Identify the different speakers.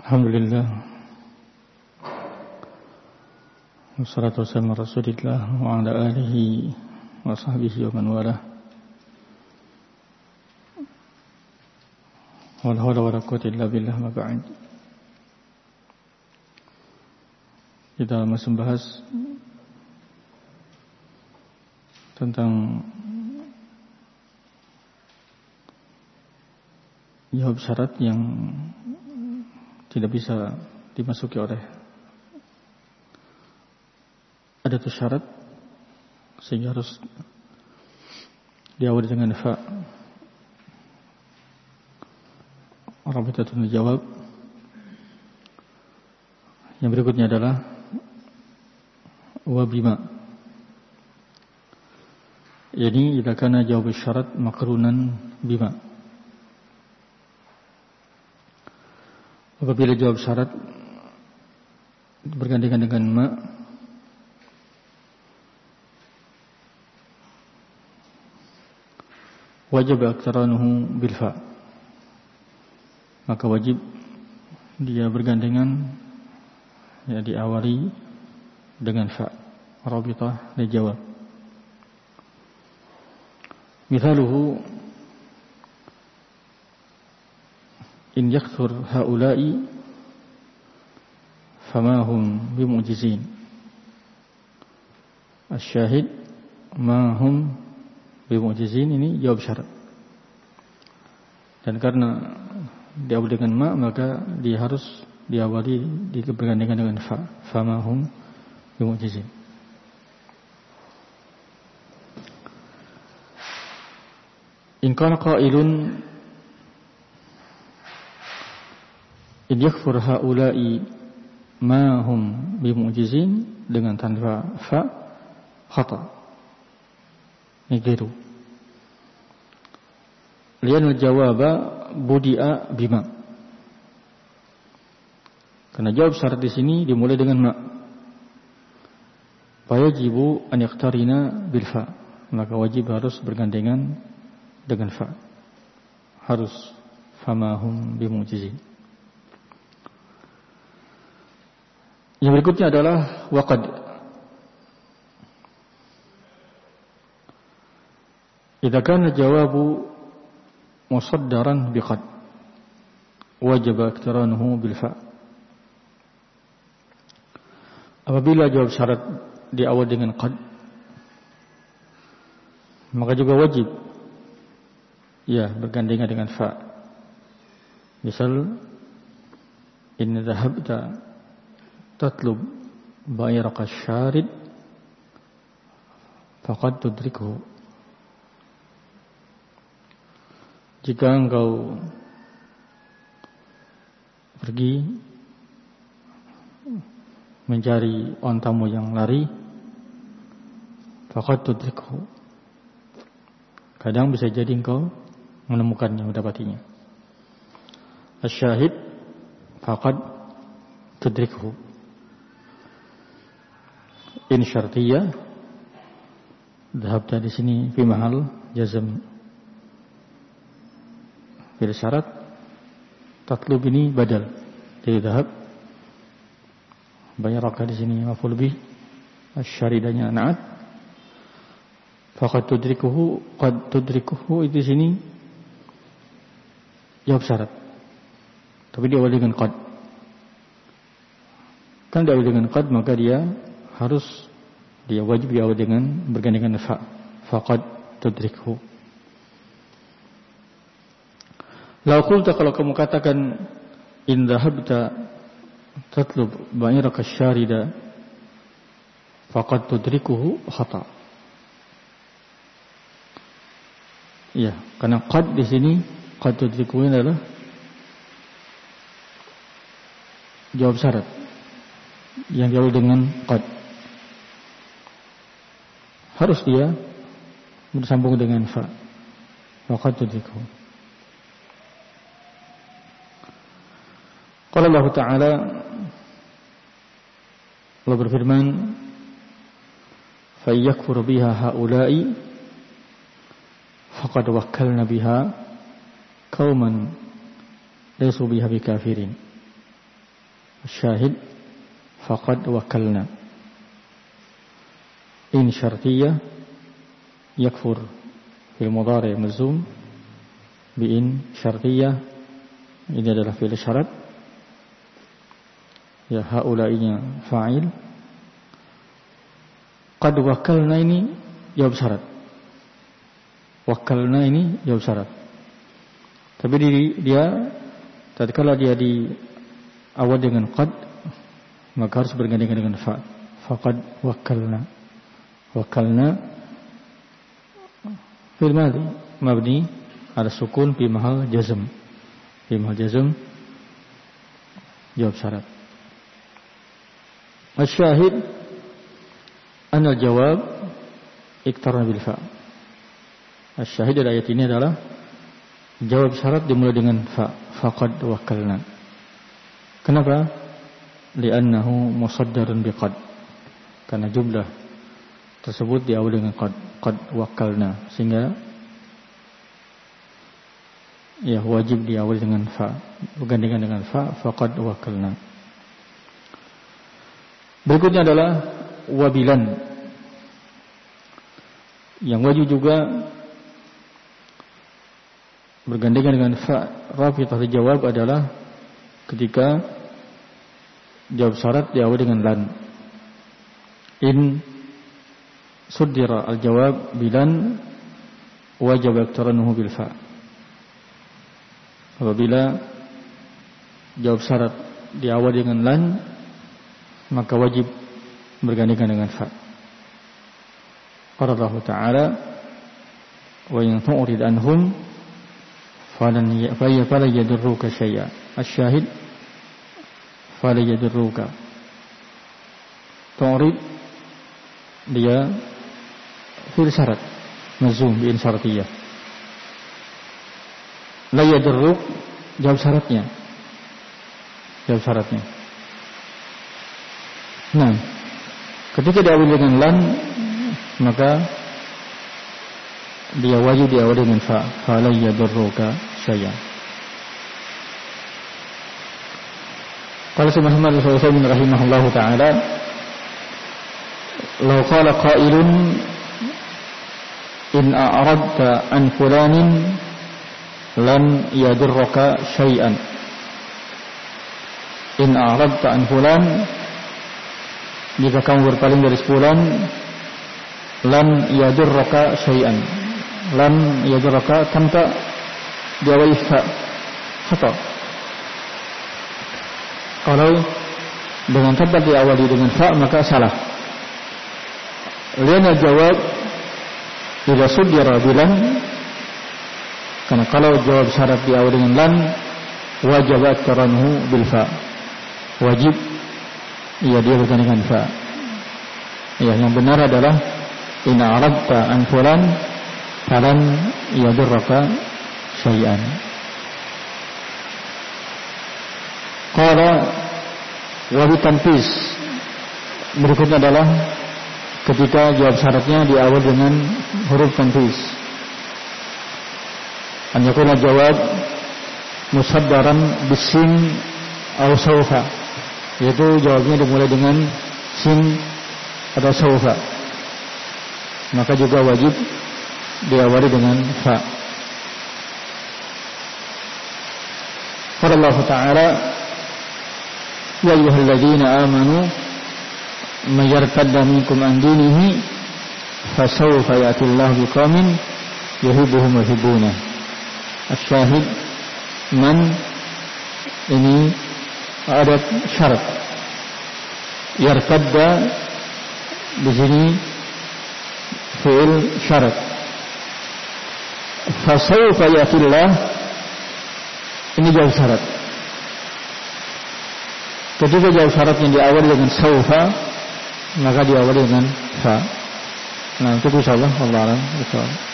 Speaker 1: Alhamdulillah. Wassalatu wassalamu ala Rasulillah wa ala alihi wa sahbihi wa man walah. Wala hawla wala quwwata illa billah, ma ba'd. Kita masih membahas tentang jawab syarat yang tidak bisa dimasuki oleh ada tuh syarat, sehingga harus diawali dengan fa. Orang kita tunda jawab. Yang berikutnya adalah wa bima. Jadi jika kana jawab syarat makrunan bima. Apabila jawab syarat bergandengan dengan ma, wajib aktsaranuhu bil fa, maka wajib dia bergandengan, ya, diawali dengan fa rabithah li jawab. Misaluhu in yakthur haula'i fama hum bimu'jizin. Asy-syahid ma hum bimu'jizin, ini jawab syarat. Dan karena diawali dengan ma, maka dia harus diawali bergandengan dengan fa, fama hum bimu'jizin. In kana qailun in yakfur haula'i ma hum bimu'jizin dengan tanpa fa, khata, ini keliru. Lianul jawaba budi'a bima, karena jawab syarat di sini dimulai dengan ma. Fayajibu an yaqtarina bil fa, maka wajib harus bergandengan dengan fa, harus fama hum bimu'jizin. Yang berikutnya adalah waqad. Idza kana jawabu musaddaran biqad, wajib iqtiranuhu bil fa. Apabila jawab syarat diawali dengan qad, maka juga wajib, ya, bergandengan dengan fa. Misal in dhahabta tatlub bayraq asy-syarid faqad tudrikuhu. Jika engkau pergi mencari ontamu yang lari, faqad tudrikuhu, kadang bisa jadi engkau menemukannya, mendapatinya. Asy-syahid faqad tudrikuhu. In syartiyah, dhahabta di sini fi mahal jazm bil syarat, tatlub ini badal dari dhahab, bayraka di sini maf'ul bih, asy-syaridanya na'at, faqad tudrikuhu, qad tudrikuhu itu di sini jawab syarat, tapi diawali dengan qad. Kan diawali dengan qad, maka dia wajib diawali dengan bergandengan fa, faqad tudrikhu. Lau qulta, kalau kamu katakan in dhahabta tatlub ba'iraka syarida faqad tudrikuhu, khata. Ya, karena qad di sini, qad tudrikuhu adalah jawab syarat yang diawali dengan qad. Harus dia bersambung dengan fa, faqad tudrikuhu. Qala Allah Ta'ala, Allah berfirman, fa yakfur biha haula'i faqad wakkalna biha qauman laysu biha bikafirin. Syahid faqad wakalna. In syartiyah yakfur fil mudhari' mazum bi in syartiyah, ini adalah fi'il syarat. Ya, haulainya fa'il. Qad wakalna ini jawab syarat. Wakalna ini jawab syarat. Tapi dia tatkala dia di awal dengan qad, maka harus bergandengan dengan fa. Faqad wakalna. Wakalna fi'il madhi mabni ala sukun fi mahal jazm. Fi mahal jazm jawab syarat. Asy-syahid anna al-jawab iktarna bil fa. Asy-syahid dari ayat ini adalah jawab syarat dimulai dengan fa. Faqad wakalna. Kenapa? Li'annahu musaddarun biqad. Karena jumlah tersebut diawali dengan qad wakalna, sehingga ya wajib diawali dengan fa, bergandengan dengan fa. Faqad wakalna. Berikutnya adalah wabilan. Yang wajib juga bergandengan dengan fa rafithah dijawab adalah ketika jawab syarat diawali dengan lan. In suddira al-jawab bilan wajib iqtiranuhu bil fa. Apabila jawab syarat diawali dengan lan, maka wajib bergandengan dengan fa. Qala Allah Ta'ala, wa in tu'rid anhum falan yadurruka syai'a. Asy-syahid falan yadurruka. Tu'rid dia fi'il syarat mazum bi in syartiyah. La yadurruk jawab syaratnya. Jawab syaratnya. Nah, ketika diawali dengan lan, maka dia wajib diawali dengan fa. Fala yadurruka syai'an. Qala Muhammad sallallahu alaihi wasallam rahimahullahu taala, law qala qailun in a'radta an fulanin lan yadurruka syai'an. In a'radta an fulan, jika kamu berpaling dari fulan, lan yadurruka syai'an. Lan yadurruka tanpa diawali fa. Khata. Kalau dengan tanpa diawali dengan fa, maka salah. Liana jawab idza suddira bilan, karena kalau jawab syarat diawali dengan lan, wajib iqtiranuhu bil fa. Wajib dia bergandengan dengan fa. Ya, yang benar adalah in aradta an fulan falan yadurruka syai'an. Qala wa bitanfis. Berikutnya adalah ketika jawab syaratnya diawali dengan huruf tanfis. An yakuna jawab musaddaran bisin aw sawfa, yaitu jawabnya dimulai dengan sin atau sawfa, maka juga wajib diawali dengan fa. Qala Allah Ta'ala, ya ayyuhalladzina amanu may yartadda minkum an dinihi fasawfa ya'tillahu biqaumin yuhibbuhum wa yuhibbuna. Asy-syahid man ini ada syarat. Yartadda di sini fi'il syarat. Fasawfa ya'tillah ini jawab syarat. Ketika jawab syarat yang diawali dengan sawfa, maka diawali dengan fa. Nah, itu insyaallah Allah alam.